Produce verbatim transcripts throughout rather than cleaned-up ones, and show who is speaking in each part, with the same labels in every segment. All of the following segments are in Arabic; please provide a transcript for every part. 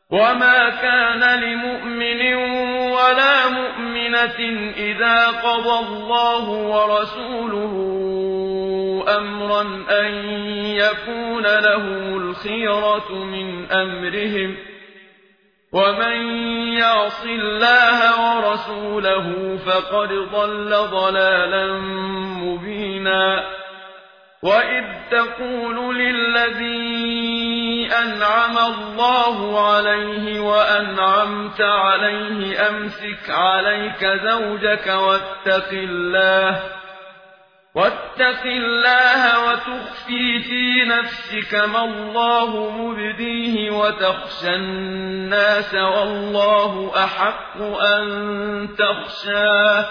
Speaker 1: وما كان لمؤمن ولا مؤمنة إذا قضى الله ورسوله أمرا أن يكون لهم الخيرة من أمرهم ومن يعص الله ورسوله فقد ضل ضلالا مبينا وإذ تقول للذي أنعم الله عليه وأنعمت عليه أمسك عليك زوجك واتق الله واتق الله وتخفي في نفسك ما الله مبديه وتخشى الناس والله أحق أن تخشاه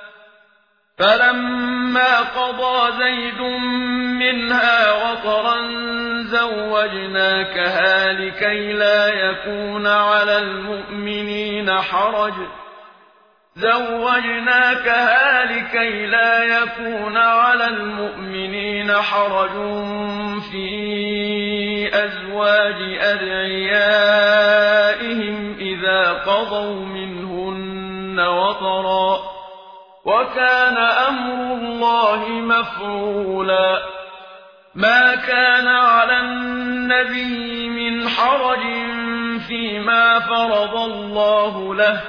Speaker 1: فلما قضى زيد منها وطرا زوجناكها لكي لا يكون على المؤمنين حرج زوجناكها لكي لا يكون على المؤمنين حرج في أزواج أدعيائهم إذا قضوا منهن وطرا وكان أمر الله مفعولا ما كان على النبي من حرج فيما فرض الله له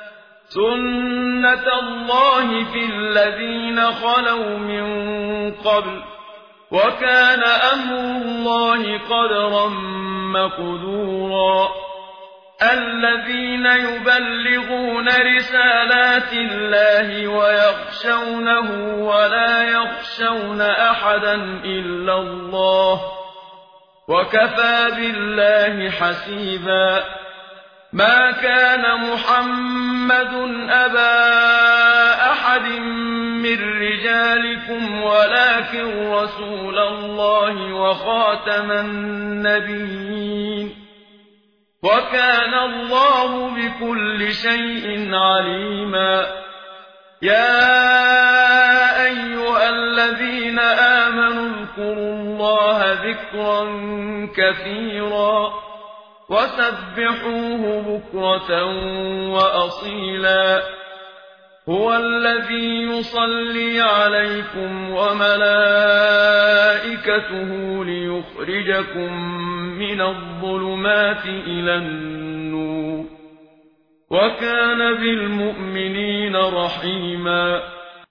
Speaker 1: سنة الله في الذين خلوا من قبل وكان أمر الله قدرا مقدورا الذين يبلغون رسالات الله ويخشونه ولا يخشون أحدا إلا الله وكفى بالله حسيبا ما كان محمد أبا أحد من رجالكم ولكن رسول الله وخاتم النبيين وكان الله بكل شيء عليما يا أيها الذين آمنوا اذكروا الله ذكرا كثيرا وسبحوه بكرة وأصيلا هو الذي يصلي عليكم وملائكته ليخرجكم من الظلمات إلى النور وكان بالمؤمنين رحيما